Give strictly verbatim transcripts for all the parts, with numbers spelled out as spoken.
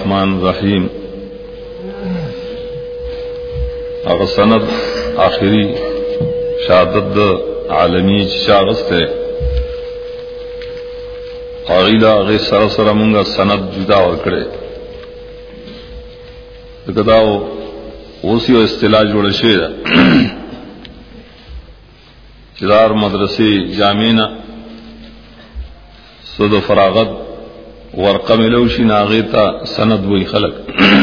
الرحمن الرحیم. اغه سند آخری شهادت عالمی شاغسته اغیلا غی سره سره مونږه سند جدا ورکړي دغه اوس یو اصطلاح جوړ شوی ده چې دار مدرسې جامعینا سود فراغت ورقه ملوشي ناغیتا سند وی خلق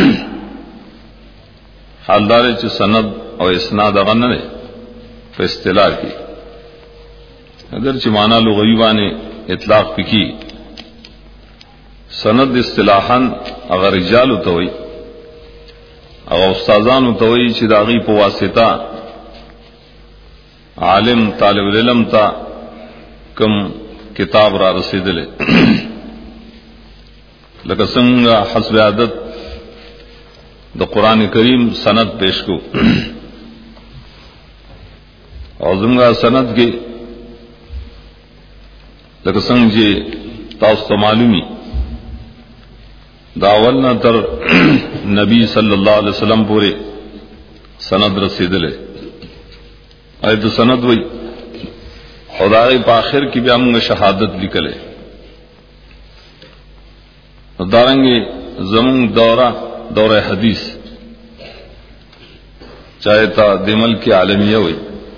حالدار چې سند او اسناد غنه نه په اصطلاح کې اگر چې معنا لغوي باندې اطلاق پکې سند اصطلاحاً اگر رجال ته وي او استادانو ته وي چې داغي په واسطه عالم طالب العلم ته کوم کتاب را رسیدله لکه څنګه حسب عادت د قران کریم سند پیش کو او زموږه سند کې لکه څنګه چې تاسو ته معلومي دا اولنا تر نبی صلی الله علیه وسلم پورې سند رسیدله ایت سند وای خدای په اخر کې بیا موږ شهادت لیکله دارنګي زمون دوره دوره حدیث چاہے تا دمل کی عالمیہ ہوئی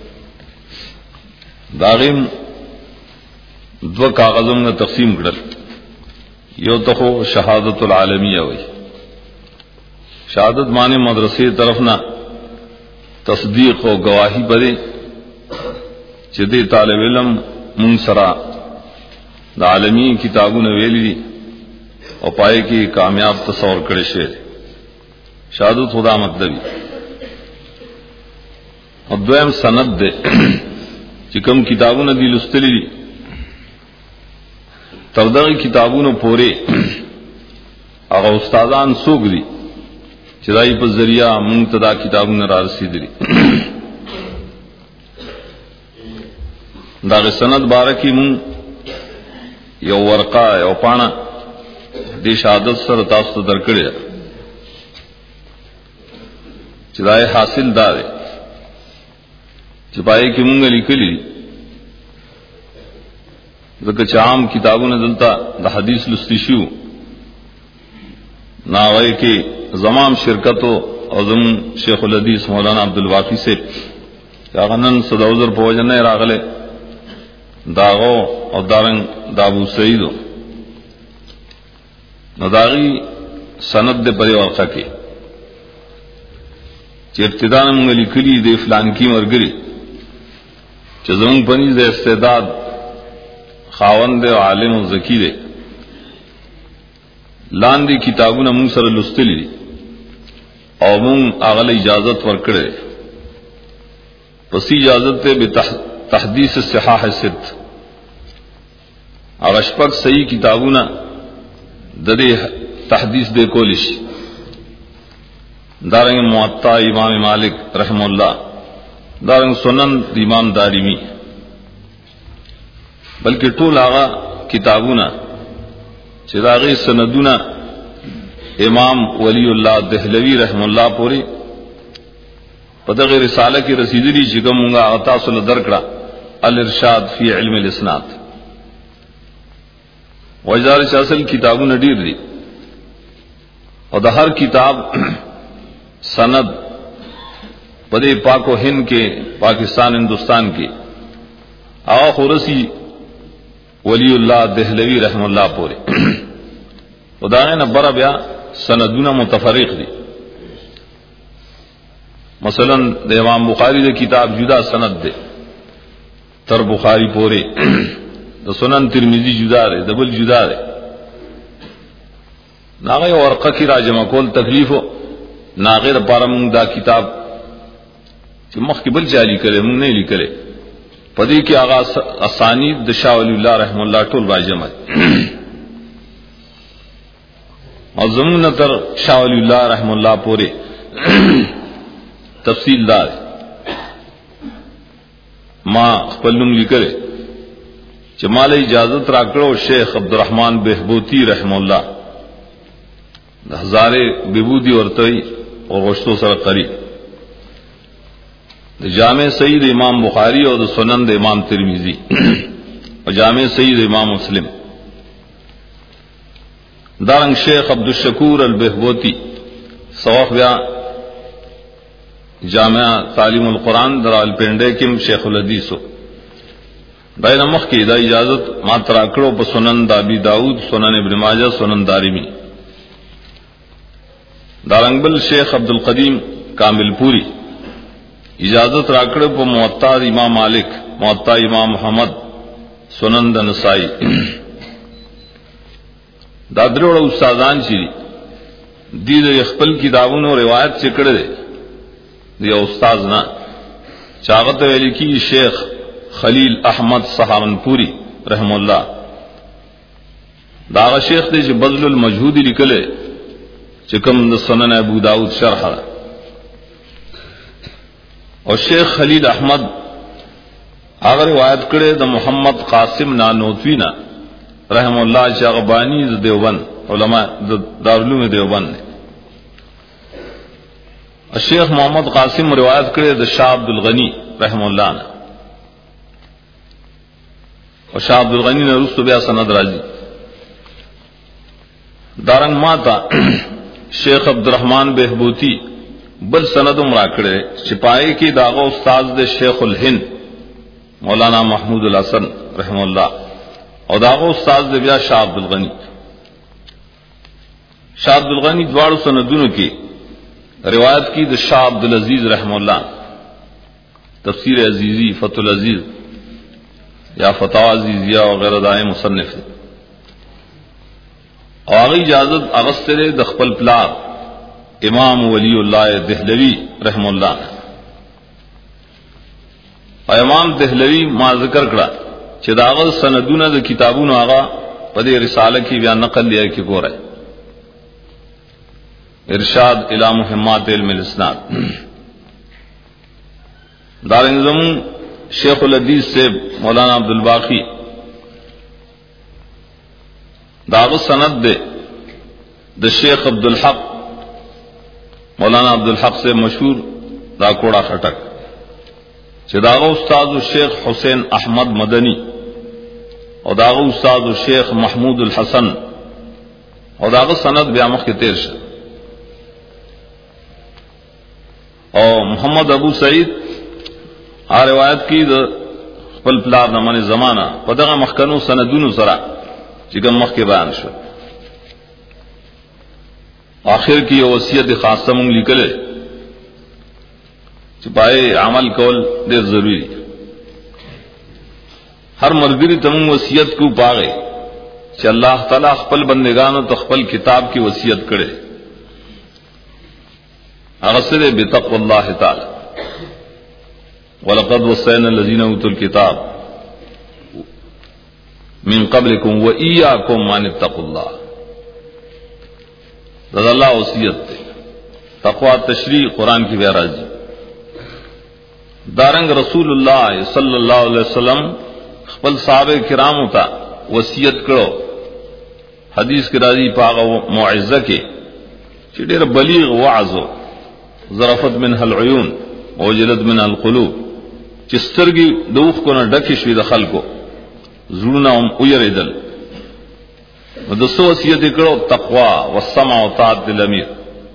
داغیم دو کاغذوں نے تقسیم کړل یو تخو شهادت العالمیہ ہوئی شهادت معنی مدرسې طرف نه تصدیق او گواہی بده چې دې طالب علم مون سره د عالمی کتابونه ویلي دي او پای کې کامیاب تصور کړی شي شهادت خدا مطلبی او دویم سند ده چې کوم کتابونه دي لستلې دي تر دغه کتابونو پورې هغه استادان څوک دي چې دای په ذریعہ مونږ ته دا کتابونه را رسیدلي دا سند بارکی مون یو ورقه یو پاڼه دې شهادت سره تاسو ته درکړی چې دای حاصل دار چې پای کې مونږ لیکلي ځکه چې عام کتابونه دلته د حدیث لستی شو ناوای کې زمام شرکت او زم شیخ الحدیث مولانا عبدالواقی سے هغه نن صداوزر په وجه نه راغله داغو او دارنګ دابو سعید نو داغي سند د پرې ورقه کې چې ابتداء موږ لیکلي د فلان کی مرګري چې زموږ پنځ د استعداد خاوند او عالم او ذکی دی لاندې کتابونه موږ سره لوستلي دي او موږ هغه اجازه ورکړې پس اجازه ته به تحديث الصحاح ست او شپږ صحیح کتابونه د دې تحديث به کولیش دارنګ موطا امام مالک رحم الله دارنګ سنن امام دارمی بلکې ټول هغه کتابونه چې داغه سندونه امام ولی الله دهلوی رحم الله پوری په دغه رساله کې رسیدلی چې کومه تاسو له درکړه الارشاد فی علم الاسناد وجدار اصل کتابونه ډیر دي او د هر کتاب سند په دې پاک او هند کې پاکستان هندستان کې او خورسی ولی الله دهلوی رحم الله پوری خدای نه بر بیا سندونه متفرق دي مثلا د امام بخاری د کتاب جدا سند ده تر بخاری پوری د سنن ترمذی جدا ده دبل جدا ده ناغه ورقه کی راجمه کول تکلیف ناغه لپاره موږ دا کتاب چې مخکبل جاری کړي موږ نه لیکلې پدې کې آغاز اسانید د شاه ولی الله رحم الله ټول راجمه او زمون تر شاه ولی الله رحم الله پوری تفصیل دار ما خپل نوم لیکل چې مال اجازه راکړو شیخ عبدالرحمن بهبوتی رحم الله ہزارے ببودی ورتوی اور غشتو سر قریب جامع سید امام بخاری اور سنن امام ترمذی اور جامع سید امام مسلم دارنگ شیخ عبد الشکور البہبوتی سوخ بیا جامعہ تعلیم القرآن در الپنڈے کم شیخ الحدیث دای نمخ کی دا اجازت ما تراکڑو پا سنن دا ابی داود سنن ابن ماجہ سنن دارمی دارنگ بل شیخ عبد القدیم کامل پوری اجازت راکڑو پا موطا امام مالک موطا امام محمد سنن دا نسائی دادروڑ استادان چیری دی دا اخپل کتابون و روایت چکڑ دے دی استاذ نا چاغت ویلی کی شیخ خلیل احمد سہارنپوری رحم اللہ داغ شیخ دے چھ بذل المجہودی لکلے چکم دا سنن ابو داود شرح اور شیخ خلیل احمد آغا روایت کرے دا محمد قاسم نانوتوینا رحم اللہ چاغبانی دا دیوبند علماء دا دارالعلوم دیوبند نے الشیخ محمد قاسم روایت کرے دا شاہ عبد الغنی رحم اللہ نے اور شاہ عبد الغنی نے رسو بیا سند راجی دارنگ ماتا شیخ عبد الرحمن بہبوتی بل سند مراکڑے چپائے کی داغو استاذ دے شیخ الہند مولانا محمود الحسن رحم اللہ اور داغو استاذ دے بیا شاہ عبد الغنی شاہ عبد الغنی دوار سندونوں کی روایت کی دا شاہ عبد العزیز رحم اللہ تفسیر عزیزی فتح العزیز یا فتح عزیزیہ وغیرہ دائیں مصنف ہے اور آگئی اجازت اغسطر دخپل پلار امام ولی اللہ دہلوی رحم اللہ اور امام دہلوی ما ذکر کرا چھ داغل سندون دا کتابون آغا پدے رسالہ کی بیا نقل لیا کی گو رہے ارشاد الى مہمات علم الاسناد دارنظم شیخ الحدیث سے مولانا عبد الباقی داغ سند دے دا شیخ عبد الحق مولانا عبد الحق سے مشہور دا کوڑا خٹک چداغ استاد الشیخ حسین احمد مدنی اور داغ استاد الشیخ محمود الحسن اور داغ سند بیامخ کے تیر شد اور محمد ابو سعید آ روایت کی دا پل پلار نمان زمانہ پدغا مخکنو سندونو سرا چکم مخ کے بیان شد آخر کی وصیت خاصہ منگ لکلے چپائے عمل کول دیر ضروری ہر مرگری تمنگ وصیت کو پاگے چ اللہ تعالیٰ خپل بندگانو تخپل کتاب کی وصیت کرے اغسر بتقوى الله تعالى ولقد وصينا الذين اوتوا الكتاب من قبلكم واياكم ان اتقوا الله رضا اللہ وصیت تقوی تشریع قرآن کی بیاراجی دارنگ رسول اللہ صلی اللہ علیہ وسلم خپل صحابہ کرام تا وصیت کرو حدیث کی راضی پاغ موعظہ کے چڑیر بلیغ وعظ ظرفت منها العیون وجلت منها القلوب چسترگی دوخ کو نہ ڈکش وی دخل کو زړونه هم ویریدل د سو وصیت کړو تقوا والسمع وطاعت الامیر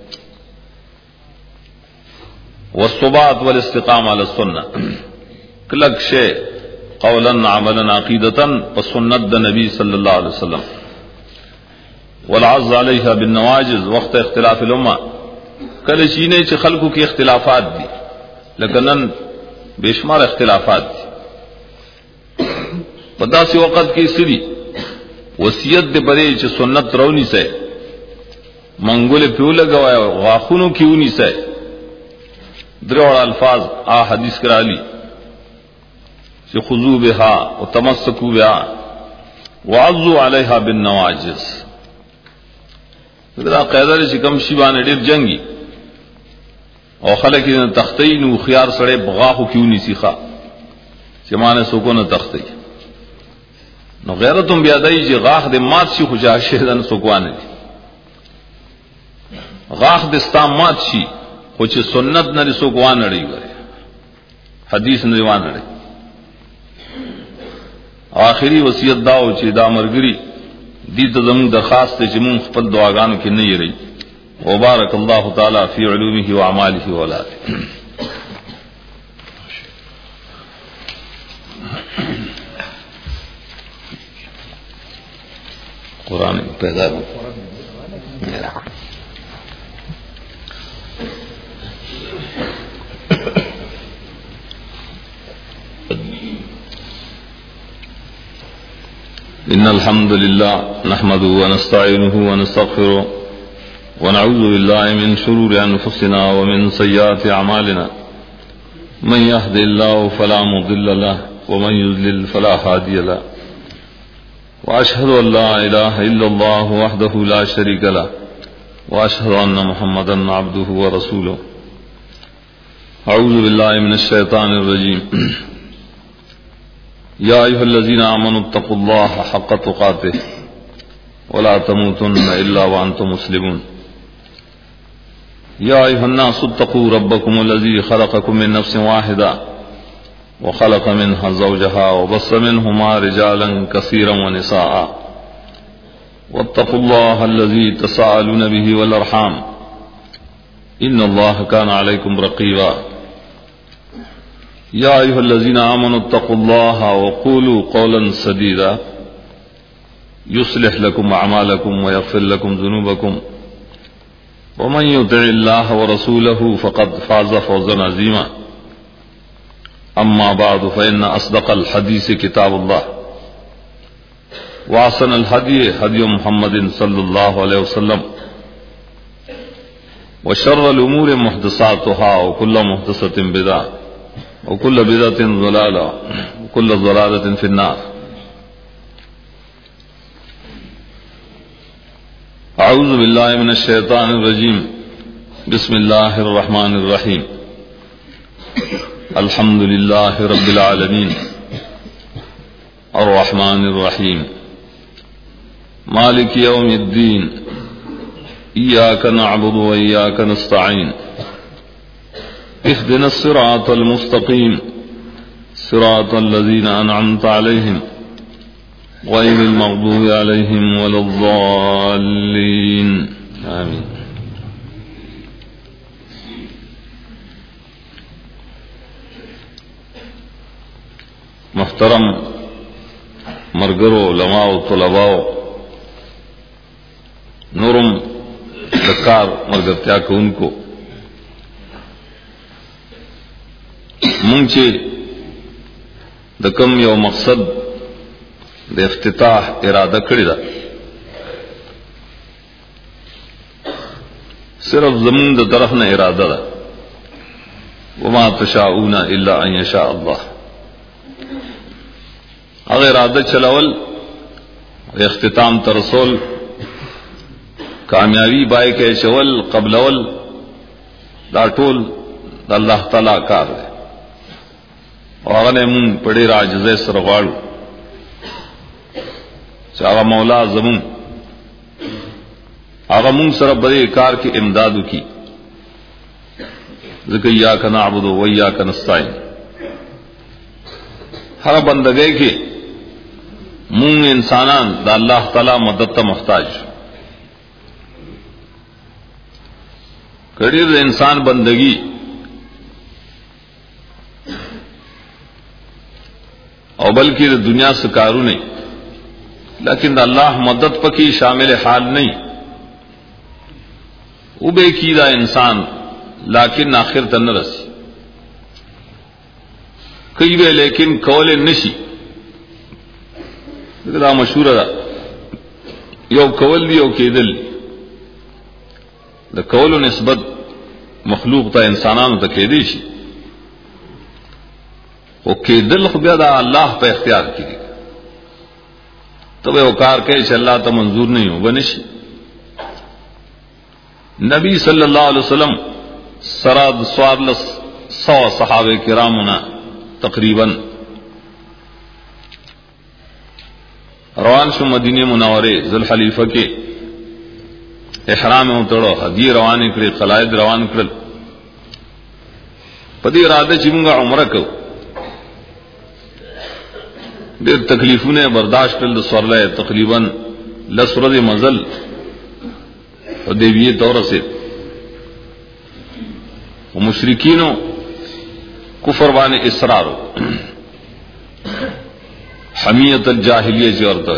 والثبات والاستقامه على السنه کلک شی قولا عملا عقیدتا وسنت النبی صلی اللہ علیہ وسلم والعز علیها بالنواجذ وقت اختلاف الامه کل چینے چ خلقوں کی اختلافات دی لیکن بے شمار اختلافات دی پدا سی وقت کی سری وصیت دے بڑے چ سنت رونی سے منگول پیو لگوایا غاخونوں کیونی سے دروڑ الفاظ آ حدیث کرا لی کہ خذو بها وتمسكوا بها وعضوا عليها بالنواجذ دا قاعده چې کوم شی باندې ډیر جنگي او خلک یې تختین او خيار سره بغاخو کیونی سیخه چې معنی سکونه تختی نو غیرتم بیا دای چې غاخ د مات شي خو جا شهدن سکوانه غاخ دستا مات شي خو چې سنت نه رسو کوان لري وره حدیث نه روان لري. آخری وصیت داو چې دا مرګري دې ته زموږ درخواست چې مونږ خپل دعاګانو کې نه یری. وبارک الله تعالی فی علومه و اعماله و اولاده. قرآن پیدا إن الحمد لله نحمده ونستعينه ونستغفره ونعوذ بالله من شرور أنفسنا ومن سيئات أعمالنا من يهد الله فلا مضل له ومن يضلل فلا هادي له وأشهد أن لا إله إلا الله وحده لا شريك له وأشهد أن محمدا عبده ورسوله. أعوذ بالله من الشيطان الرجيم. يا أيها الذين آمنوا اتقوا الله حق تقاته ولا تموتن إلا وأنتم مسلمون. يا أيها الناس اتقوا ربكم الذي خلقكم من نفس واحدة وخلق منها زوجها وبث منهما رجالا كثيرا ونساء واتقوا الله الذي تساءلون به والأرحام إن الله كان عليكم رقيبا. يا أيها الذين آمنوا اتقوا الله وقولوا قولا سديدا يصلح لكم أعمالكم ويغفر لكم ذنوبكم ومن يطع الله ورسوله فقد فاز فوزا عظيما. أما بعد فإن أصدق الحديث كتاب الله وأحسن الهدي هدي محمد صلى الله عليه وسلم وشر الأمور محدثاتها وكل محدثة بدعة وكل بدعة ضلالة وكل ضلالة في النار. أعوذ بالله من الشيطان الرجيم. بسم الله الرحمن الرحيم. الحمد لله رب العالمين الرحمن الرحيم مالك يوم الدين إياك نعبد وإياك نستعين اهدنا الصراط المستقيم صراط الذين أنعمت عليهم غير المغضوب عليهم ولا الضالين آمين. محترم مرګرو علماء او طلباء نورم دکار مرګرتیا کوونکو مونږ چې د کوم یو مقصد د افتتاح اراده کړې ده صرف زمون د طرف نه اراده ده وما تشاءون الا ان يشاء الله. اگر اراده چلول اختتام ترسول کامیابی بای کې چول قبلول دا ټول د الله تعالی کار دی او هغه مون پړې راځي سره غواړو چې هغه مولا زمون هغه مون سره بری کار کې امداد وکي. ذکر یا کنا عبد و یا کنا نستعين. هر بندګۍ کې مون انسانان د الله تعالی مدد ته محتاج. کړي د انسان بندگی او بلکې د دنیا سے کارو نہیں لیکن د الله مدد پکې شامل حال نہیں. او به کیدا انسان لیکن آخر ته نه رسی کوي به لیکن کول نشي. دا مشهور ده یو کول دی او کېدل. د کولو نسبت مخلوق ته انسانانو ته کېدی شي او کېدل خو بیا د الله په اختیار کې دی. ته یو کار کوي چې الله ته منظور نه یو بنشي. نبی صلی الله علیه وسلم سراد سوارلس سو صحابه کرامنا تقریبا روان شو مدینه منوره ذوالحلیفہ کې احرام وتړو هدیه روان کړي قلائد روان کړل په دې اراده چې موږ عمره کوو ډېر تکلیفونه برداشت کړل د سورله تقریبا لس ورځې مزل او دیویه تور سے او مشرکینو کفر باندې اصرار حمیت الجاهلیه چې ورته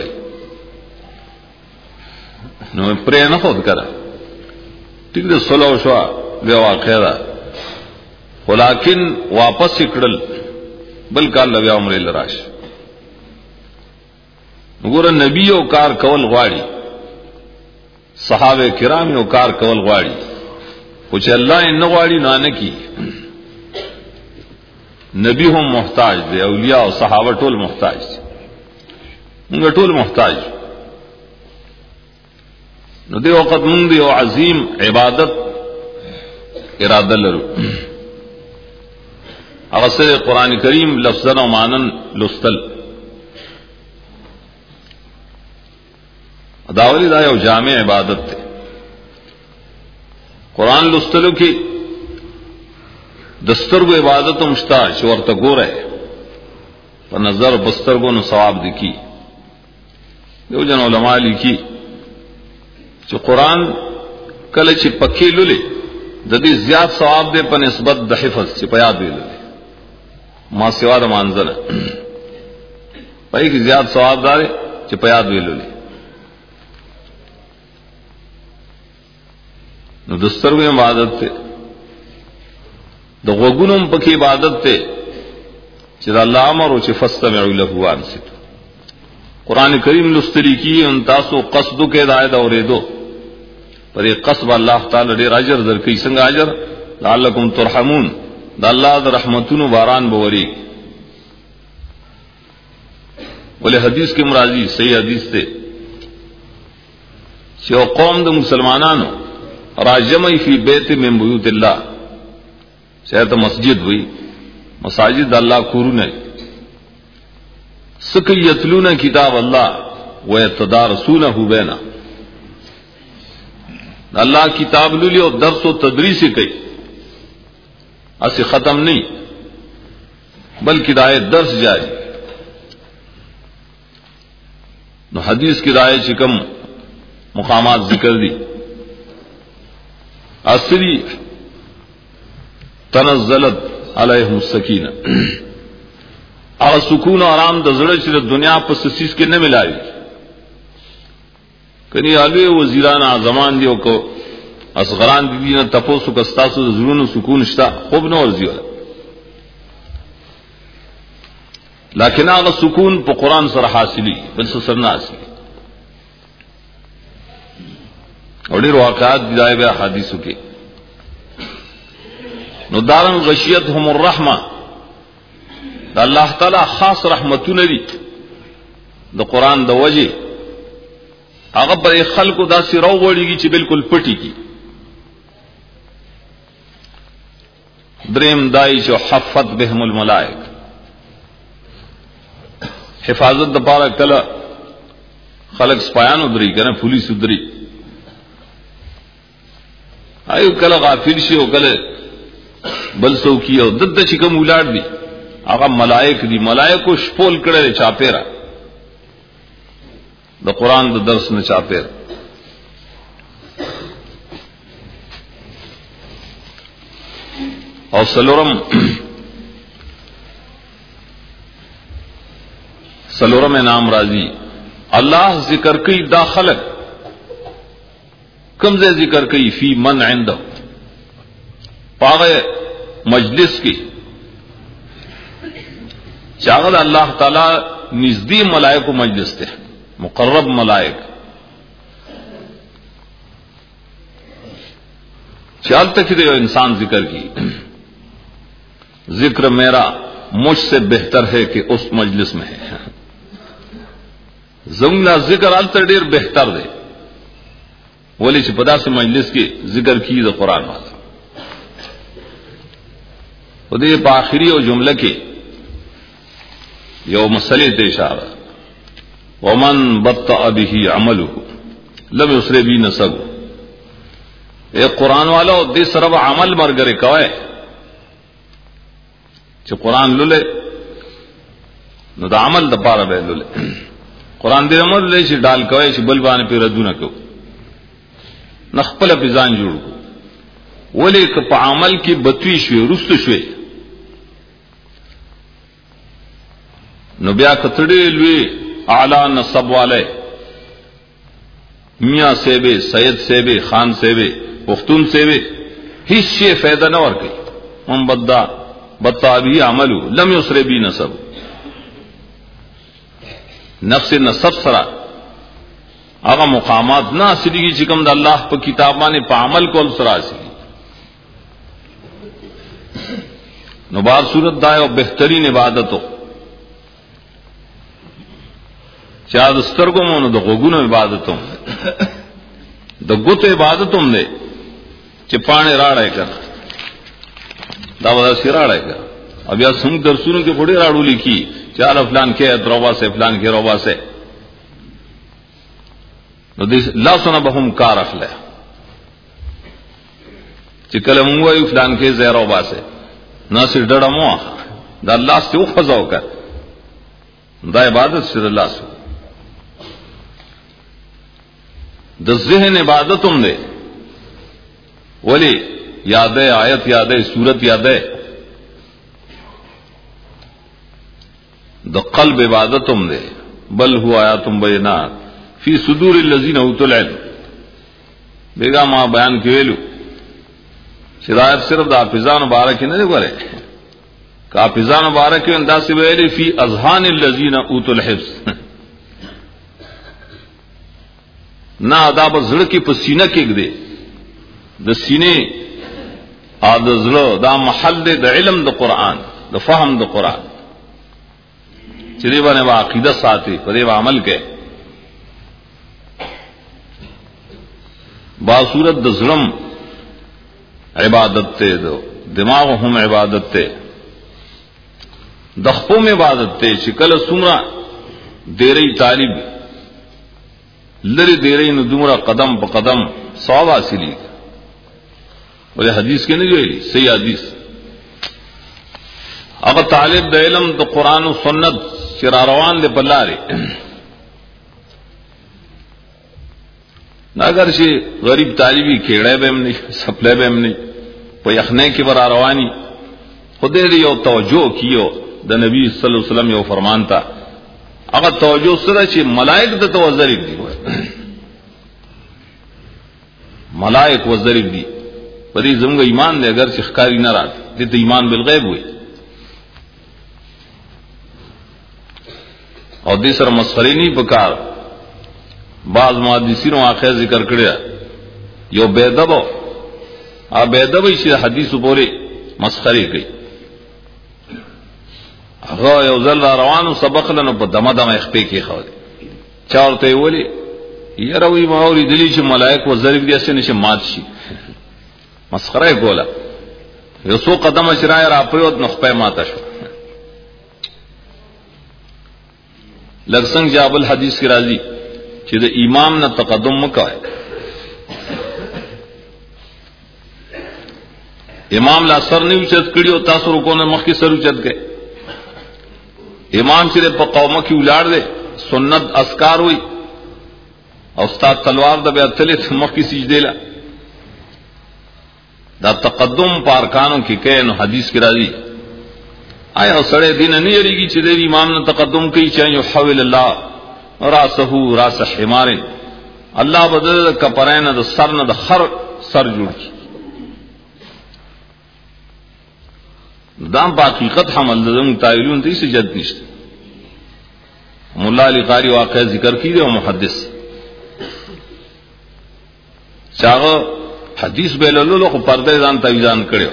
نو پرې نه خود کړه ټیک د صلو شو بیا واقعا ولیکن واپس کړل بل کال بیا عمره لراش وګوره نبی او کار کول غواړي صحابه کرام او کار کول غواړي او چې الله یې نه غواړي نه نه کی نبی هم محتاج دی اولیاء او صحابه ټول محتاج دي موږ ټول محتاج نو دی وخت موږ دی او عظیم عبادت اراده لرو هغه سره قران کریم لفظا او مانن لستل داولی دا یو جامع عبادت ته قران لستلو کې دسترګو عبادت هم شته چې ورته ګوره په نظر بسترګو نو ثواب دي کی یو جن علماء لیکي چې قران کله چې پکې لولې د دې زیات ثواب دی په نسبت د حفظ چې په یاد ویل ما سیوا د مانځنه پای کې زیات ثواب دی چې په یاد ویل نو دسترګو عبادت ته د غوګونو په عبادت ته چې الله امر او چې فاستمعوا له وانصتوا قران کریم لستری کی ان تاسو قصدو کې ہدایت اوریدو پر قصب الله تعالی ډیر اجر درکې څنګه اجر لعلکم ترحمون د الله د رحمتونو باران بوري ولې حدیث کې مرادی صحیح حدیث ته چې قوم د مسلمانانو راجمعی فی بیت من بیوت اللہ شاید مسجد ہوئی مساجد اللہ کورونه سکی یتلون کتاب اللہ ویتدارسونہ بینا اللہ کتاب لولی اور درس و تدریس کئی ایسے ختم نہیں بلکہ رائے درس جاری نو حدیث کی رائے چکم مقامات ذکر دی اسری تنزلت علیہم السکینہ اور سکون و آرام د زړه چې د دنیا په سسیس کې نه ملایي کني الوی وزیران اعظمان دی او کو اصغران دي نه تاسو کو تاسو د زړونو سکون شته خوب نه ورزیو لکن هغه سکون په قران سره حاصلي بل څه سره نه حاصلي اور ډیر واقعات دی بیا حدیثو کې نو دارن غشیتهم الرحمه د الله تعالی خاص رحمتونه دي د قران د وجه هغه پر خلکو داسې راو وړيږي چې بالکل پټي کی دریم دای چې حفظ بهم الملائک حفاظت د پاره کله خلک سپایانو درې کنه پولیس درې ایو کله غافل شي او کله بل څوک یو دد چې کوم ولاد دي هغه ملائک دي ملائکو شپول کړي چاپیرا د قران د درس نه چاپیر او سلورم سلورم نام راضی الله ذکر کوي داخلك کم سے ذکر کئی فی من عنده پاغه مجلس کی چاغل اللہ تعالی نزدی ملائکو مجلس ته مقرب ملائک چال تک دے انسان ذکر کی ذکر میرا مجھ سے بہتر ہے کہ اس مجلس میں ہے زمنا ذکر التر ډیر بہتر دے ولی چې پدا سے مجلس کې ذکر کی د قران والا او دې په اخري او جمله کې یو مسلې ته اشاره ومن بطأ به عمله لم يسر به نسب اے قرآن والا دې سره عمل مرګره کوي چې قرآن لولې نو د عمل د پاره به لولې قرآن دې عمل لې چې ډال کوي چې بل باندې پیردونه کو نخپل په ځان جوړ کو ولې ک په عمل کې بتوي شوي رست شوي نو بیا کتړې لوی اعلی نسب والے میاں سیبے سید سیبے خان سیبے پختون سیبے هیڅ شی فائدہ نه ورکي هم بدا بطابی عملو لم یسر بی نسب نفس نسب سرا هغه مقامات نه حاصلېږي چې کوم د الله په کتاب باندې په عمل کول سره حاصلېږي نو بار صورت دا یو بهترین عبادتو چا د سترګو مونږ د غوګونو عبادتو د ګوتو عبادتوم نه چې پانه راړای کړه دا ودا سیراړای کړه بیا څنګه درسونو کې وړي راړو لیکي چې ال فلان کې دروازه سے فلان کې روبا سے نو دې لا سونه به هم کار اخله چې کله مونږ وایو فلان کې زیرو باسه نو سر ډډه مو دا الله ستو خزاو کړه دا عبادت سره الله سره د ذهن عبادتوم دے ولی یاد ہے آیت یاد ہے سورت یاد ہے د قلب عبادتوم دے بل هو آیاتم بینات فی صدور الذین اوتوا العلم بیگا ما بیان کیلو شرایت صرف د حافظان مبارک نه لګوره کا حافظان مبارک انداز ویلی فی اذهان الذین اوتوا الحفظ نا ادا بزړه کې په سینه کې ګده د سینې ا د زړه دا محل د علم د قران د فهم د قران چې دی باندې عقیده ساتي په دې عمل کې با صورت د ظلم عبادت ته دو دماغ هم عبادت ته د خپل عبادت ته چې کله سمرا ډېرې طالب لری دیرې نو دومره قدم په قدم ثواب حاصلې ولې حدیث کې نه ویلي صحیح حدیث هغه طالب د علم د قران او سنت چې روان دی په لارې ناګر شي غریب طالبي کېړې به هم نه سپلې به هم نه په یخنه کې ور رواني خدای دې یو توجه کیو د نبی صلی الله علیه وسلم یو فرمان تا هغه توجه سره چې ملائک د توزریب دي ملائک وزریب دي په دې زموږ ایمان دی اگر چې ښکاری نه راځي دې ایمان بالغیب وي او دې سره مسخري نه پکار بعض محدثینو واقع ذکر کړی یو بيدبو ا بيدبو چې حدیث پورې مسخري کوي هغه یو ځل روانو سبق لنو په دمه دمه خپې کې خو چارته ویلي یروي ماوري دلی چې ملائک وزریب دي اسنه چې مات شي مسخره کوله یو څو قدم شرای را پيوت نو خپې ماته شو لږ څنګه جابل حدیث کی راځي چې د امام نه تقدم وکړي امام لا سر نه اوچت کړي او تاسو ورکو نه مخکې سر اوچت کړي امام چې په قومه کې ولار دي سنت اسکار وي او استاد تلوار د بیا تلې مخکې سجده لا دا تقدم پارکانو کې کین حدیث کې راځي آیا سره دین نه یریږي چې د امام نه تقدم کوي چې یو حول الله راسه راس حمار الله بدل کپرین د سر نه د خر سر جوړ کی دا په حقیقت حمل دم تایلون دې سجد نشته مولا علی قاری واقع ذکر کړي او محدث چاغه حدیث به لولو خو پرده ځان تویزان کړو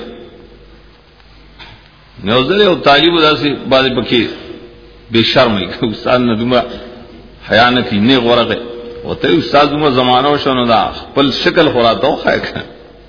نو زه یو طالب داسې باندې پکې بے شرمۍ استاد نه دومره حیا نه کینې غورغه وته استاد دومره زمانہ شونه دا خپل شکل خوراتو خای کړ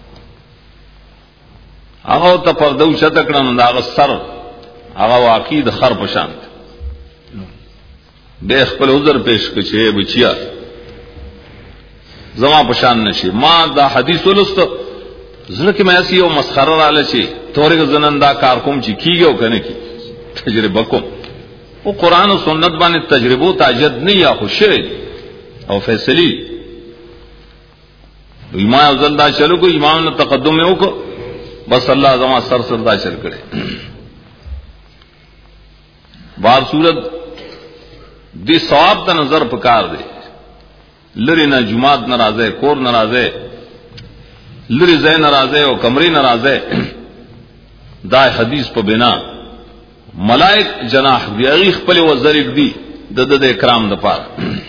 هغه ته پرده وشته کړم دا سر هغه واقعي د خر په شان به خپل عذر پیش کړي بچیا زما پشان نشي. ما دا حدیث ولست زړه کې مې اسی او مسخره رااله شي تورې زنندا کار کوم چې کیږي کنه کی تجربه کوم. او قران او سنت باندې تجربو تاجد نه یا خوشی او فیصله ایمان زنده چلو کو ایمان نه تقدم یو کو بس الله زما سر سر دا چل کړي. بار صورت دې ثواب ته نظر پکار دی. لری نه جمعات ناراضه کور ناراضه لری زین ناراضه او کمرې ناراضه دا حدیث په بنا ملائک جناح دی خپل وزرګ دی د د اکرام د پاره.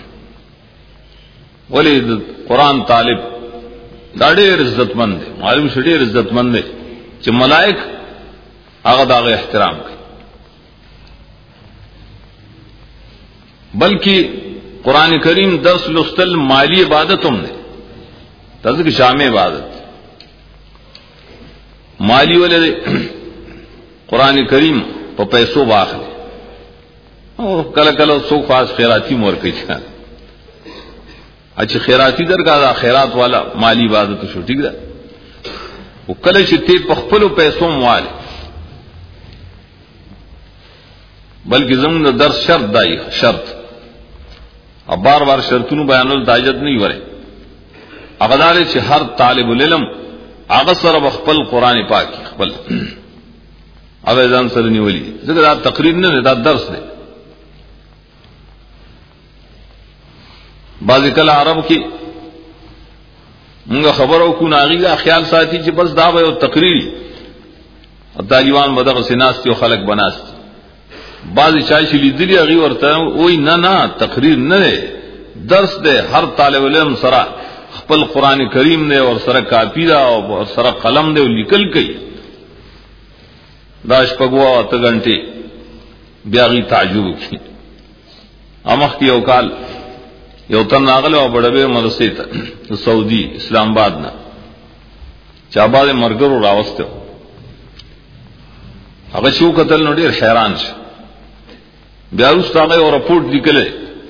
ولی د قران طالب دا ډېر عزتمند دی معلوم شډې عزتمند دی چې ملائک هغه دغه احترام کوي. بلکہ قرآن کریم درس لستل مالی عبادت ہم نے تذکر شام عبادت مالی والے قرآن کریم پا پیسوں باخلے اور کل کل سو خاص خیراتی مور کے چھان اچھا خیراتی در کا دا خیرات والا مالی عبادت شو ٹھیک دا وہ کل شتے پخپلو پیسوں والے بلکہ زمین درس شرط دائی شرط اب بار بار شرطونو بیانول داجت نہیں ورے اغدار چې هر طالب العلم هغه سره خپل قران پاک خپل هغه ځان سره نیولي ځکه دا تقریر نه دا درس دی. بعضی کله عرب کې موږ خبرو کو ناغي دا خیال ساتي چې بس دا به یو تقریر او طالبان مدغه سیناستي او خلق بناست. بعضی چای چې لیدلی هغه ورته وای نه نه تقریر نه درس دی. هر طالب علم سره خپل قران کریم نه اور سره کاپی دا او سره قلم دی لیکل کوي. داش پګوا ته غنټي بیا غي تعجب کی امخ کی او کال یو تن ناغله او بڑبه مدرسې ته سعودي اسلام آباد نه چا باندې مرګرو راوسته هغه شو قتل نو ډیر حیران شو. بیا واستاغه او رپورټ لیکله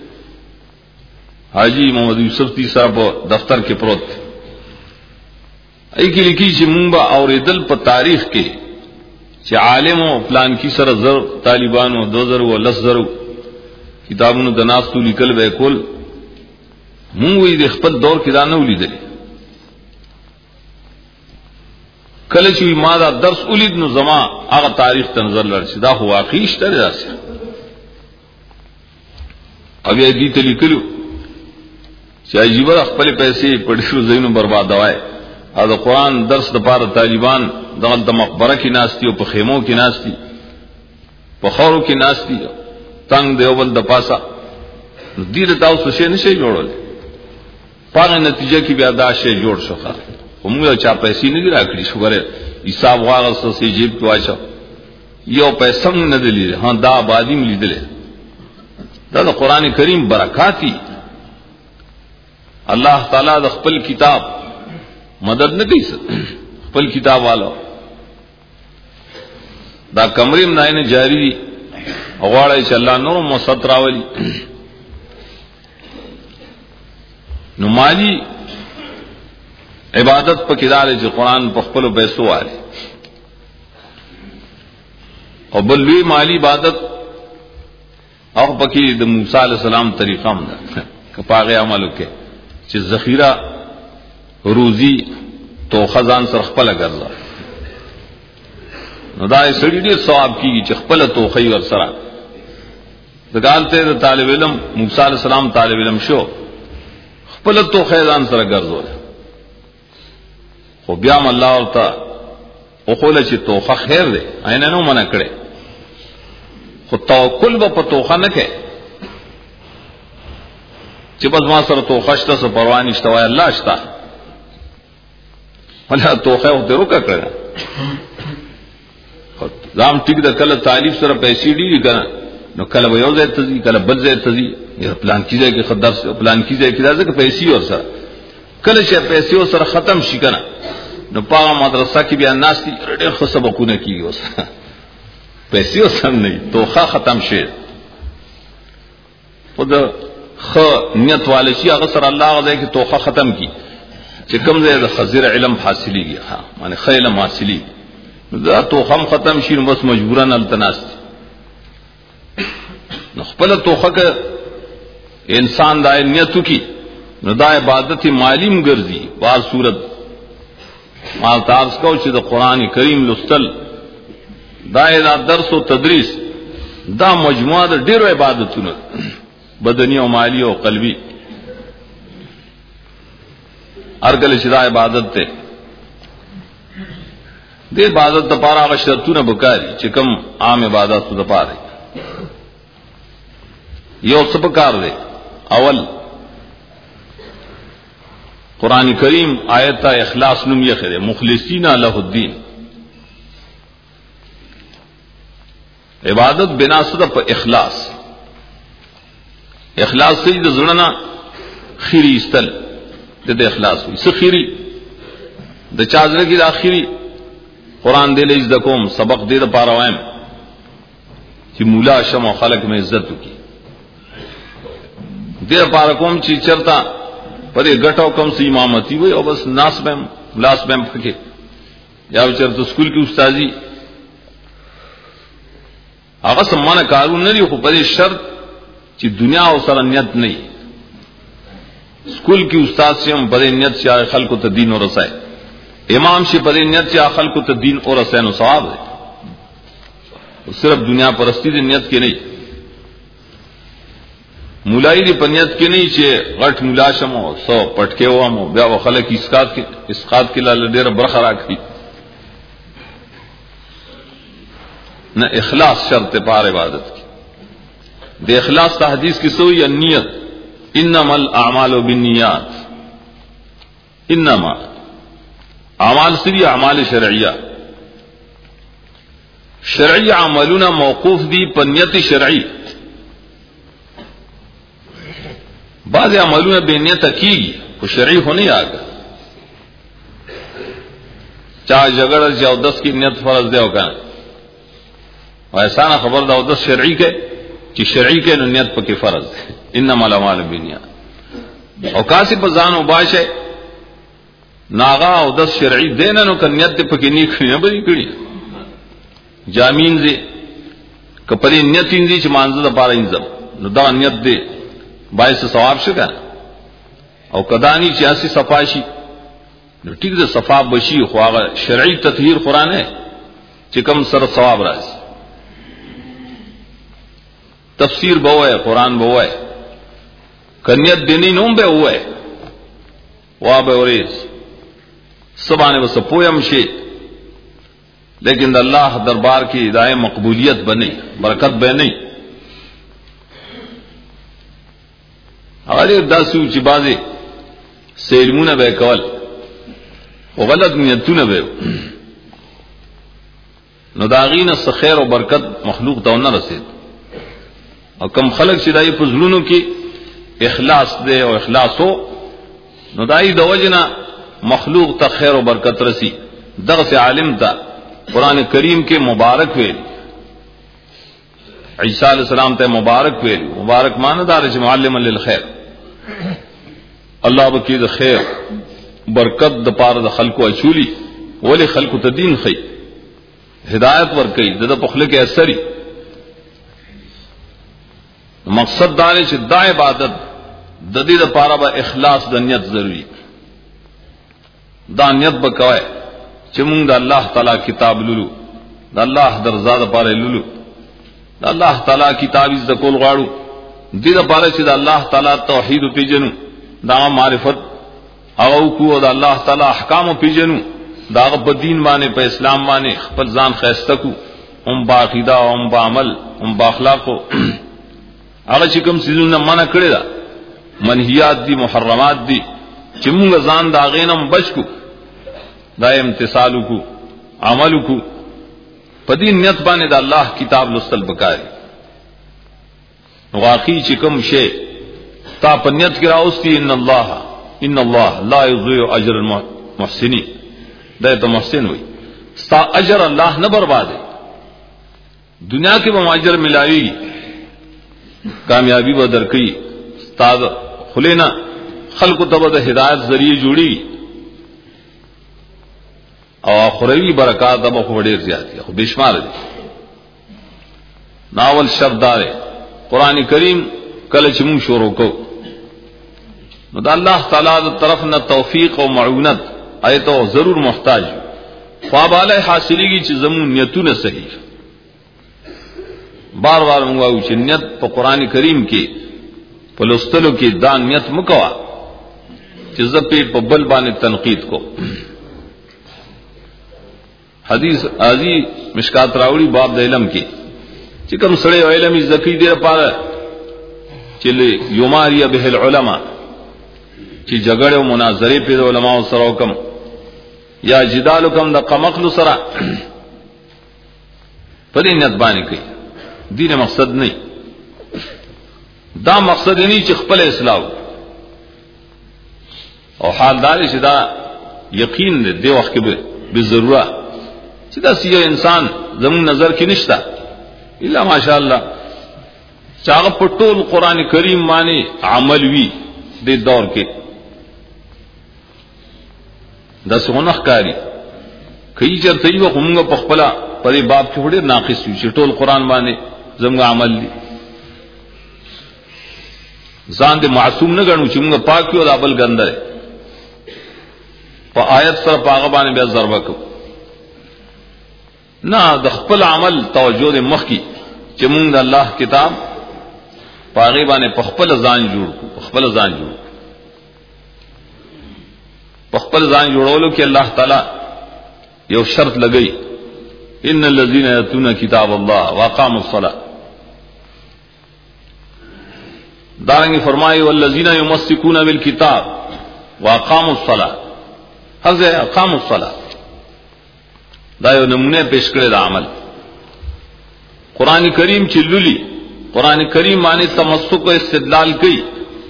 حاجی محمد یوسف تی صاحب دفتر کې پروت ای کې لیکي چې مونږ به اوریدل په تاریخ کې چې عالم او پلان کی سره زر طالبانو دو زر او لس زر کتابونو د ناستو لیکل به کول مونږ یې خپل دور کې دا نه ولیدل. کله چې ما دا درس ولید نو زما هغه تاریخ ته نظر لرسي دا هو واقعي شته راځي. ابھی دې ته لیکلو چې عجیب خپل پیسې پړشو زینو برباد وای. دا قرآن درس د پاره طالبان دغه د مقبره کې ناشتي او په خیمو کې ناشتي په خورو کې ناشتي تنگ دیوبل د پاسا دې د تاسو شي نشي جوړول. پاره نتیجه کې بیا دا شی جوړ شو. همغه چا پیسې نه دی راکړي شو غره حساب واغسته سي جیب کې واچو یو پیسې نه دلی ها دا آبادی ملیدله. دا د قران کریم برکاتی الله تعالی د خپل کتاب مدد نه کوي. خپل کتاب والو دا کمریم نه جاری دي غواړي چې الله نور مستراولي نو مالی عبادت په کدار چې قران په خپل پیسو والے او بلوی مالی عبادت او پکې د موسی علی السلام طریقه هم ده کپاغه عملو کې چې ذخیره روزی تو خزان سره خپل ګرځا نو دا یې سړي ډېر ثواب کیږي چې خپل توخی ور سره دګالته د طالب علم موسی علی السلام طالب علم شو خپل توخی ځان سره ګرځول خو بیا الله ورته او خو چې توخه خیر ده عین نه منع کړي خو توکل به په توخه نه کوي چې بس ما سره توخه شته سو پروا نشته وای الله شته ولا توخه او درو کا کړه زام ټیک د کله طالب سره پیسې ډیری کنه نو کله یو ځای ته ځي کله بل ځای ته ځي یا پلان کیږي کې خدای سره پلان کیږي کې راځي پیسې ور سره کله چې پیسې سره ختم شي کنه نو پاغه مدرسه کې بیا ناس دي ډېر خو سبقونه کیږي اوس پیسې سم نه توخه ختم شي خود خ نیت والے شي هغه سره الله غزا کې توخه ختم کی چې کوم ځای د خزر علم حاصلېږي ها معنی خ علم حاصلېږي دا توخم ختم شي نو بس مجبورن التناس نو خپل توخه کې انسان دا نیتو کی نو دا عبادت معلوم ګرځي بار صورت ما تاسو کو چې د قران کریم لوستل دا درس او تدریس دا مجموعه د ډیرو عبادتونو بدنی او مالی او قلبی ارګل چې دا عبادت ته د عبادت د پاره غشتونه بکاري چې کوم عام عبادت د پاره یو څه کار دی اول قرآن کریم آیت اخلاص نوم یې خره مخلصین له الدین عبادت بنا صرف اخلاص اخلاص سے د زړه خیری استل د اخلاص وي سخیری د چازره کې د اخیری قران دې لږ د کوم سبق دې د پاره وایم چې مولا شمو خلق میں عزت وکي دې پاره کوم چې چرتا پدې غټو کم سي امامتي وي او بس ناس بهم لاس بهم پکې یا چرته سکول کې استادي هغه سمانه کارونه نه دي خو په شرط چې دنیا او سره نیت نه وي سکول کې استاد سے هم په نیت چې خلکو ته دین ورسای امام شي په نیت چې خلکو ته دین ورسای نو ثواب دی صرف دنیا پرستی دی نیت کې نه مولای دی په نیت کې نه چې غټ مولا شمو سو پټکه وامو بیا خلک اسقاط کې اسقاط کې لاله ډېر برخه راکړي نہ اخلاص شرط پار عبادت کی دے اخلاص تا حدیث کی سوئی نیت انما الاعمال بالنیات انما اعمال سری اعمال شرعیہ شرعی عملنا موقوف دی پر نیت شرعی بعض عملنا بے نیت کی وہ شرعی ہونے آگا چاہے جگڑ جاؤ دس کی نیت فرض دے ہوگا ایسا نہ خبر دا دس شرعی کے کہ شرعی کے نیت پہ فرض انما الاعمال بالنیات او کاسی په ځان او باشه ناغا او دس شرعی دینا نو ک نیت پہ کی نیک نه بری کړي جامین دې کپری نیت دې چې مانزه د پاره انځم نو دا نیت دې باعث ثواب شګه او کدانی چې اسی صفاشي نو ټیک دې صفا بشي خو هغه شرعی تطهیر قران ہے چې کوم سره ثواب راځي تفسیر بوئے قرآن بوئے کنیت دینی نوم بے ہوئے وا بے اوریز سبانے بس پویم شی لیکن اللہ دربار کی دائیں مقبولیت بنی برکت بے نہیں اگر داسو چی بازی سیلمون بے کول غلط نیتون بے نو داغین سخیر و برکت مخلوق تو نہ رسید اور کم خلق چې دای په زړونو کې اخلاص دے او اخلاص ہو نو دای د وجنا مخلوق ته خیر او برکت رسی دغه سے عالم تا قران کریم کې مبارک ویل عیسی علیہ السلام ته مبارک ویل مبارک معنی دار چې معلم للخير الله بکی د خیر برکت د پاره د خلقو اچولی ولی خلقو ته دین خي ہدایت ور کوي د په خلق کې اثري مقصد دا ہے چې دا عبادت د دې لپاره به اخلاص د نیت ضروری دا نیت بکوي چې موږ د الله تعالی کتاب لولو د الله درزا لپاره لولو د الله تعالی کتاب ز کول غواړو دې لپاره چې د الله تعالی توحید پیژنو دا معرفت او کو د الله تعالی احکام پیژنو دا په دین باندې په اسلام باندې خپل ځان خیسته کو هم با عقیده هم با عمل هم با اخلاق هغه چې کوم سيزونه منع کړی دا منهیات دي محرمات دي چې موږ ځان دا غینم بچ کو دا امتثال کو عمل کو پدې نیت باندې د الله کتاب لوستل بکاري واقعي چې کوم شی تا په نیت کې راوستي ان الله ان الله لا يضيع اجر المحسنين دا ته محسن وي ستا اجر الله نه برباده دنیا کې به اجر ملاوي کامیابی به درکې استاد خلینا خلق تبد ہدایت ذریعے جوڑی او اخروی برکات اب خو ډیر زیات دي خو بشمار دي. ناول شبدار قرآن کریم کله چې موږ شروع کو نو د الله تعالی د طرف نه توفیق او معونت ایت او ضرور محتاج فاباله حاصلېږي چې زمون نیتونه صحیح. بار بار موږ وایو چې نیت په قرآن کریم کې په لوستلو کې دا نیت مکوا چې زپې په بل باندې تنقید کو. حدیث ازی مشکات راوړي باب د علم کې چې کوم سړی علم زکی دی لپاره چې یماری به العلماء چې جګړه او مناظره په علماء سره وکم یا جدال کوم د قمقل سره په دې نیت باندې کوي. دین مقصد نه دا مقصد نه چې خپل اصلاح او حال دار چې دا یقین دې دی وخت کې به ضرورت چې دا سیو انسان زمون نظر کې نشتا الا ماشاءالله چاغه پټول قران کریم باندې عمل وی د دور کې دا څنګه ښکاری کای چرته یو کومه په خپل پرې باب کې وړي ناقص وي چې ټول قران باندې زموږ عمل دي ځان دې معصوم نه غنو چې موږ پاک یو د ابل ګندره په آیت سره پاغه باندې بیا ضربه کو نه د خپل عمل توجه مخ کی چې موږ د الله کتاب پاغه باندې په خپل ځان جوړ په خپل ځان جوړ په خپل ځان جوړولو کې الله تعالی یو شرط لګئی ان الذين يتلون كتاب الله واقاموا الصلاه دارنګ فرمایي والذین یمسکون بالکتاب واقاموا الصلاه هغه اقاموا الصلاه دا یو نمونه پیش کړی د عمل. قران کریم چې لولي قران کریم باندې تمسک او استدلال کوي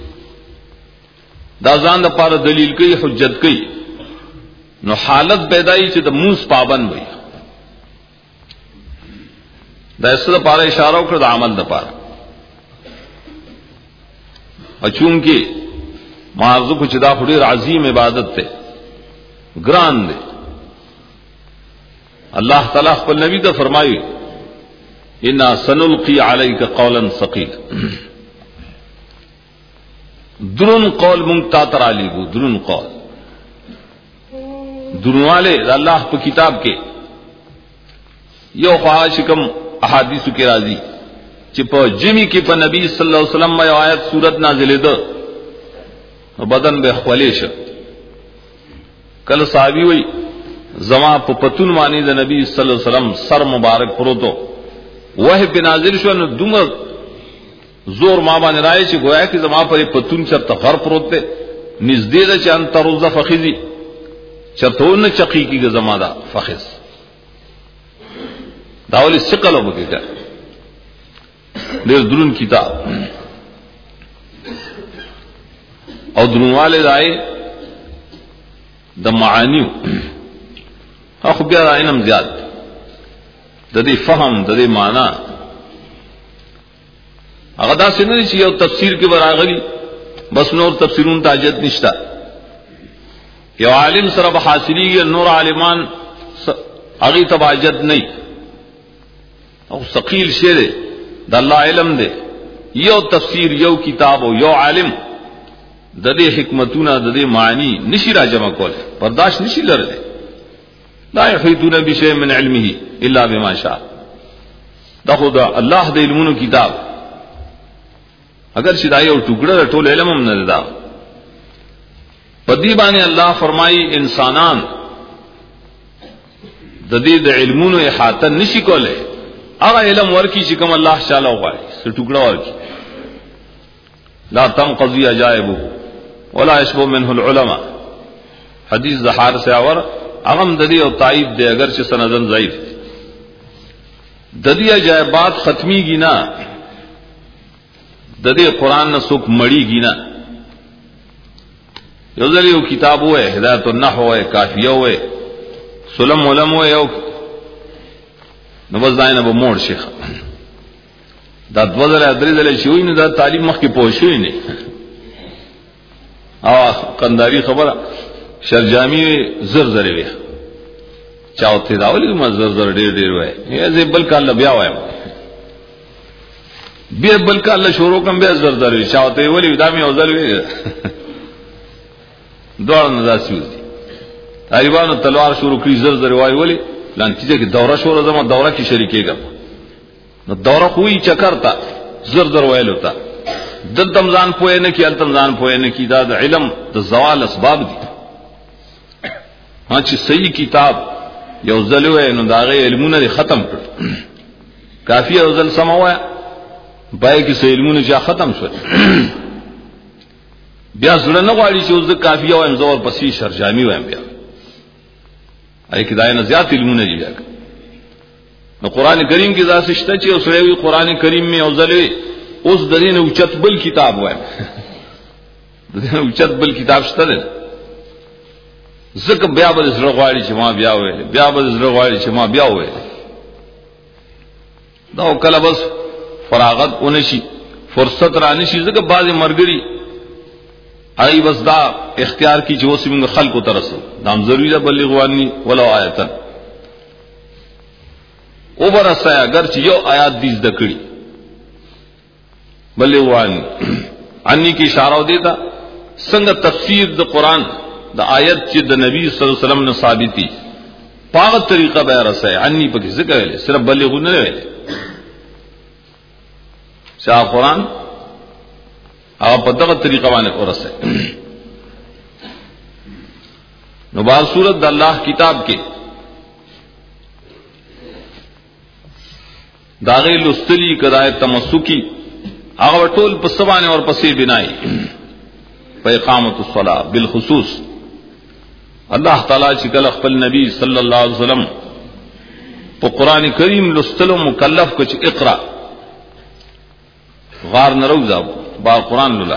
دا ځان لپاره دلیل کوي حجت کوي نو حالت پیدایي چې د موس پابند وي دا اصل لپاره اشاره وکړه د عمل لپاره. اچون کې معرض کو چې دا ډېر عظیم عبادت ته ګران دی. اللہ تعالیٰ خپل نبی ته فرمایي انا سنلقي عليك قولا ثقيلا درون قول مونږ تا تر علی ګو درون قول درواله د الله په کتاب کې یو خواشکم احادیث کې راځي چې په جمی کې په نبی صلی الله علیه وسلم یو آیت سورت نازلې ده بدن به خولې شو کله صحابي وای زما په پتون معنی د نبی صلی الله علیه وسلم سر مبارک پروتو وحی په نازل شو نو دومره زور ما باندې راځي چې گویا کې زما پر پتون چرته غر پروت دی نږدې ده چې ان تروز فخذي چرته نه چقي کیږي زما دا فخذ دا ولې ثقل وبکه ډېر درون کتاب او درنواله راي د معانی اخو بیا علم زیات د دې فهم د دې معنا هغه دا څنګه چې یو تفسیر کې براغلی بس نور تفسیرون تاجت نشتا یو عالم سره به حاصلېږي نور عالمان هغه تباجت نه او ثقيل شه د الله علم دی یو تفسیر یو کتاب او یو عالم د دې حکمتونه د دې معنی نشي را جمع کول برداشت نشي لرله لا يحيطون بشيء من علمه الا بما شاء دا خدا الله د علمونو کتاب اگر شدا یو ټوکړه ټول علم هم نه دا پدی باندې الله فرمایي انسانان د دې د علمونو احاطه نشي کوله هغه علم ورکی چې کوم الله تعالی وغواړي څه ټوکړه ورکی لا تنقضي عجائبه ولا يشبه منه العلماء حدیث زحار سے اور اغم ددی او تائید دے اگر چې سندن ضعیف ددی عجائبات ختمی گی نا ددی قرآن نہ سوک مڑی گی نا یو ذری او کتاب ہوئے ہدایت النحو ہوئے کافیہ ہوئے سلم علم ہوئے او نوزائن ابو موڑ شیخ دا دوزر ادری دلے شوی نه دا تعلیم مخ کې پوښوي نه او قنداری خبره شرجامی زر زر وی چاوته داولی ما زر زر ډیر ډیر وای یې زه بل کال بیا وایم بیا بل کال شروع کوم بیا زر زر وی چاوته ولی دا مې اوزل وی دوړ نه داسي وي طالبانو تلوار شروع کړی زر زر وای ولی لانتیجه کې دوره شروع زما دوره کې شریکېږم نو دوره خوې چکرتا زر زر وایلو تا د تمزان پوهه نه کې ال تمزان پوهه نه کې دا د علم د زوال اسباب دي ها چې صحیح کتاب یو ځلوي نو دا غي علمونه ختم کړ کافی یو ځل سماوه پای کې صحیح علمونه چې ختم شول بیا زړه نه غواړي چې اوس د کافی او زور پسې شرجامي وایم بیا اې کې دای نه زیات علمونه دي بیا نو قران کریم کې ځاسه شته چې اوسره وی قران کریم می او ځلوي اوس د دې نه اوچت بل کتاب وایم د دې نه اوچت بل کتاب شته ده زکه بیا به زړه غواړي چې ما بیا وې بیا به زړه غواړي چې ما بیا وې دا کله بس فراغت اونشي فرصت رانشي زکه بعضی مرګري ای بس دا اختیار کی چې اوس موږ خلکو ترسو دا ضروری ده بلغوانی ولو آیتن او برسه اگر چې یو آیات دې زده کړي بلغوانی انی کی اشاره دیتا څنګه تفسیر د قران د آیت چې د نبی صلی الله علیه وسلم نه ثابتي پاغه طریقه به رسه انی په ذکر ویل صرف بلغو نه ویل شاه قران هغه په دغه طریقه باندې ورسه نو بار صورت د الله کتاب کې داغه لستلی کدای تمسکی هغه ټول په سبانه اور پسې بنای په اقامت الصلاه بالخصوص الله تعالی چې کله خپل نبی صلی الله علیه وسلم په قران کریم لستلو مکلف کو چې اقرا غار نروزا با قران لولا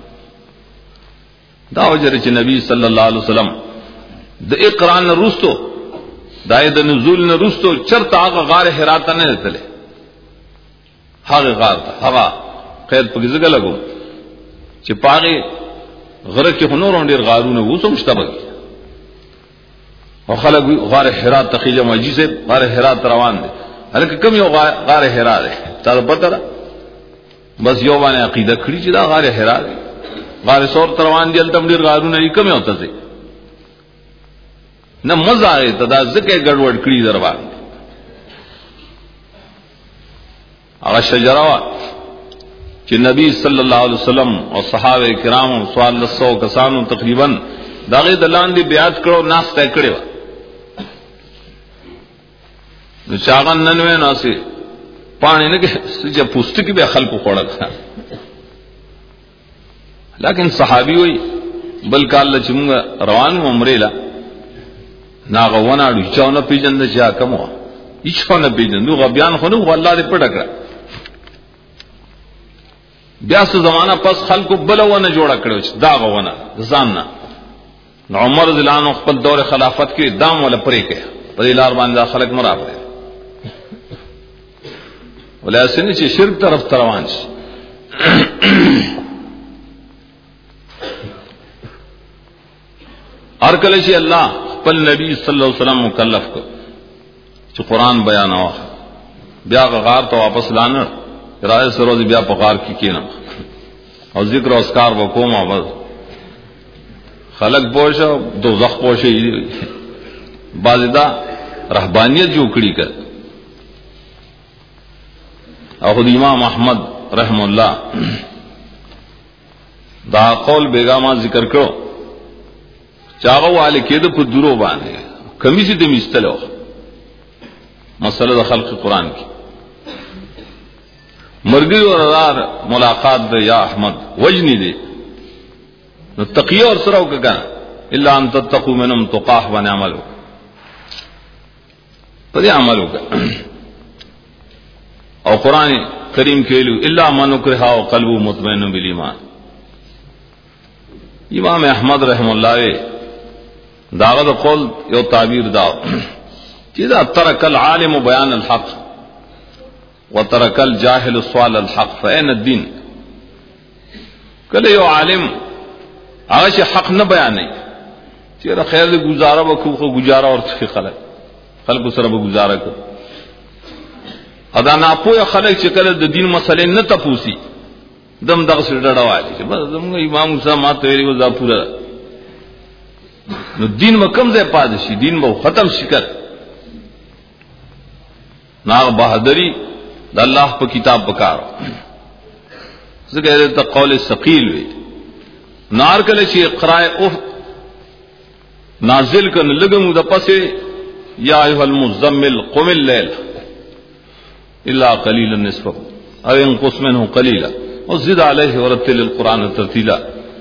دا وجره چې نبی صلی الله علیه وسلم د اقرا نرستو دای د نزول نرستو چرته هغه غار حرا ته نه تله هغه غار ته هغه قید په ځګه لګو چې پاره غره کې هنور ډیر غارونه وسوم شته او خلک غار حرا ته خېجه ماجي سے غار حرا روان دي هلکه کم یو غار حرا ده تاسو پته بس یو باندې عقیده کړی چې دا غار حرا دی غار سور روان دي تل ډیر غارونه یې کم ہوتا سي نه مزه ای ته دا ځکه ګډوډ کړی دروان هغه شجره چې نبی صلی الله علیه وسلم او صحابه کرام سوال لسو کسانو تقریبا داغه دلان دی بیعت کړو ناس ته کړو نو چاغن ننوي ناسي پانی نه کې چې پوسټ کې به خلکو خوړل لیکن صحابي وي بل کال چې موږ روان عمره لا ناغه وناړو چاونه پیجن چې کومه هیڅ نه پیجن نو بیان خو نو الله دې پټکړه بیا څه زمانہ پس خلکو بلونه جوړه کړو چې دا غونه ځان نه عمر رضی الله عنه خپل دور خلافت کې دام ولا پرې کې په لار باندې خلک مرابره ولا سن چې شرک طرف روان شي هر کله چې الله خپل نبی صلی الله علیه وسلم مکلف کو چې قران بیان واخ بیا غار ته واپس لانه راځي سروز بیا په غار کې کینم او ذکر او اسکار وکوم او خلق پوښو دوزخ پوښي بازدا رهبانیت جو کړی کړ او خود امام احمد رحم الله دا قول بیگامه ذکر کړو چاغه والے کېده په درو باندې کمیسي د مستلو مسله د خلق قرآن کی مرګي ورار ملاقات د یا احمد وجنی دی نو تقیه اور سره وکړه الا ان تتقوا منهم تقاه باندې عمل په دې عمل وکړه او قران کریم کې ویلو الا من کرها او قلبه مطمئن بالایمان امام احمد رحم الله داغه قول یو تعبیر دا چې دا ترک العالم بیان الحق وترك الجاهل سوال الحق فاين الدين کله یو عالم هغه چې حق نه بیانې چې خیر دې گزاره وکړو خو گزاره ورته خلک خلکو سره به گزاره کوي. ادا نه پوهه خلک چې کله د دین مسلې نه تپوسی دم دغه سره ډډوالي چې بس زموږ امام موسی ماته ویلي و دا پورا نو دین مکم ځای پاد شي دین به ختم شي کړ. ناغ بہادری د الله په کتاب پکارو څنګه ته قول ثقيل وي نار کله چې اقرا او نازل کن لګم د پسه یا ایها المزمل قم الليل الا قليلا نصفه او انقص منه قليلا وزد عليه ورتل القران ترتيلا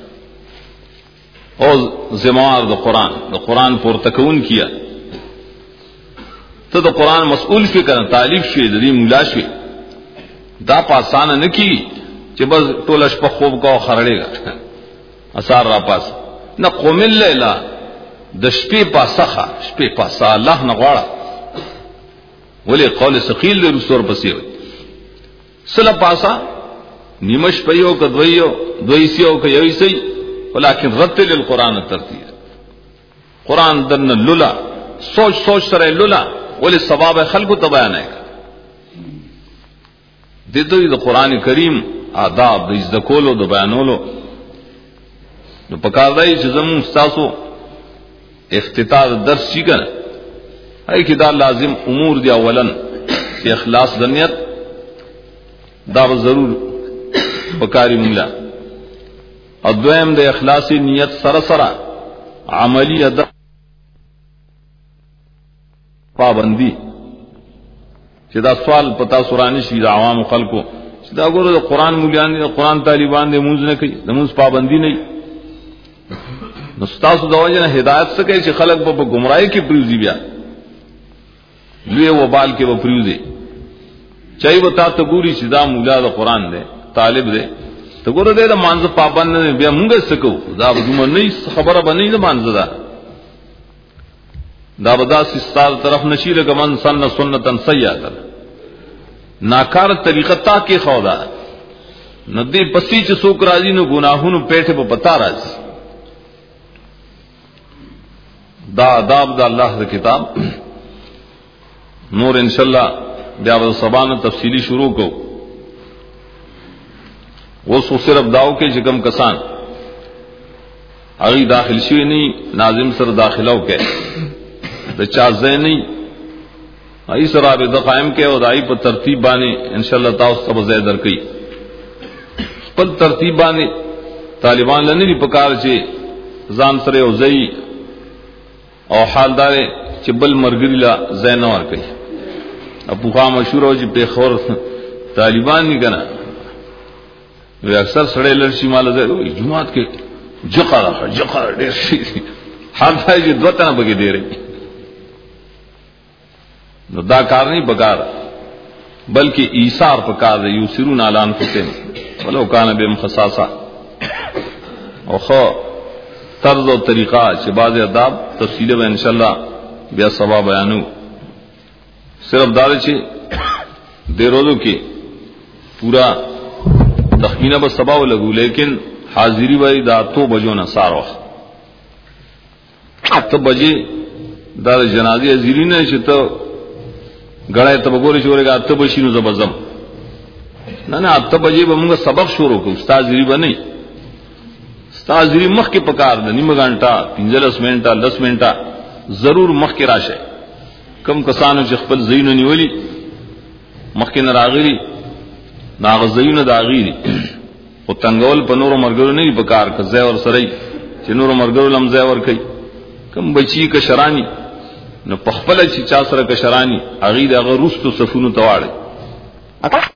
او زموار د قران د قران پورته کون کیا ته د قران مسئول فکر تعلیف شوی د دې مولا شوی دا پاسانه نه کی چې بس ټولش په خوب کو خړړېګا اثر را پاس نه قوم الليل د شپې پاسخه شپې پاسه الله نه غواړه ولی قول ثقيل له رسول پسې وي سلا پاسا نیمش پيو کدویو دویسیو ک یویسی ولکن رتل القران ترتیل قران دن لولا سوچ سوچ سره لولا ولی ثواب خلق ته بیان ہے د دې د قران کریم آداب د عزت کولو د بیانولو نو پکار دی چې زموږ استادو افتتاح درس شي کنه ای کی دا لازم امور دی اولن چې اخلاص د نیت دا ضرور پکاري مولا او دویم د اخلاص نیت سره سره عملی ادا پابندی چې دا سوال پتا سورانی شي د عوام خلکو چې دا ګوره د قران مولیان د قران طالبان د موږ نه کوي د موږ پابندی نه نو تاسو د وجه نه هدایت څخه کوي چې خلک په گمراهی کې پریوزي بیا لوی وبال کې و پریوزي چای وتا ته ګوري چې دا مولا د قران دی طالب دی ته ګوره دې د مانځ پابند نه بیا موږ سکو دا بدوم نه خبره باندې د مانځ دا دا ودا سستال طرف نشی لګمن سن سنتن سیئه ناکار طریقه تا کې خودا ندی پسی چې څوک راځي نو ګناهونو پیټه په پتا راځي دا آداب دا الله د کتاب نور انشاءاللہ بیا د سبانه تفصیلی شروع کو وسو صرف داو کې چې کم کسان هغه داخل شي نه ناظم سره داخلو کې د چا ځای نه ای سره به د قائم کې او دای په ترتیب باندې انشاءاللہ تاسو ته ځای درکې خپل ترتیب باندې طالبان لنی دی پکار چې ځان سره او ځای او حال دار چې بل مرګری لا ځای نه ور کوي ابو خان مشهور او چې په خور طالبان نه کنه وی اکثر سړی لرشي مال ځای جمعات کې جقره جقره ډېر شي حال ځای چې دوه تنه بګي دی رہی نو دا کار نہیں بکار بلکہ ایثار پکار ہے یوسرون علی انفسهم ولو کان بهم خصاصہ او خو طرز و طریقہ چې بعض آداب تفصیل و انشاءاللہ بیا ثواب بیانو صرف دار چې د روزو کې پورا تخمینہ به سبا لګو لیکن حاضری وای دا تو بجو نه سار وخت اته بجې دا جنازې حاضری نه چې ته غړای ته وګورې چې ورګه اته بشینو زبزم نه نه اته بجې به موږ سبق شروع کوو استاد زری بنئ استاد زری مخ کې پکار د نیمه غنټه پنځلس منټه دس منټه ضرور مخ کې راشه کم کسانو چې خپل زینو نیولي مخ کې نه راغلي ناغ زینو داغيري او تنگول په نورو مرګرو نه پکار کځه ور سره چې نورو مرګرو لمزه ور کوي کم بچی ک شرانی نو پخپل چې چا سره ک شرانی اغي دغه روستو صفونو تواړي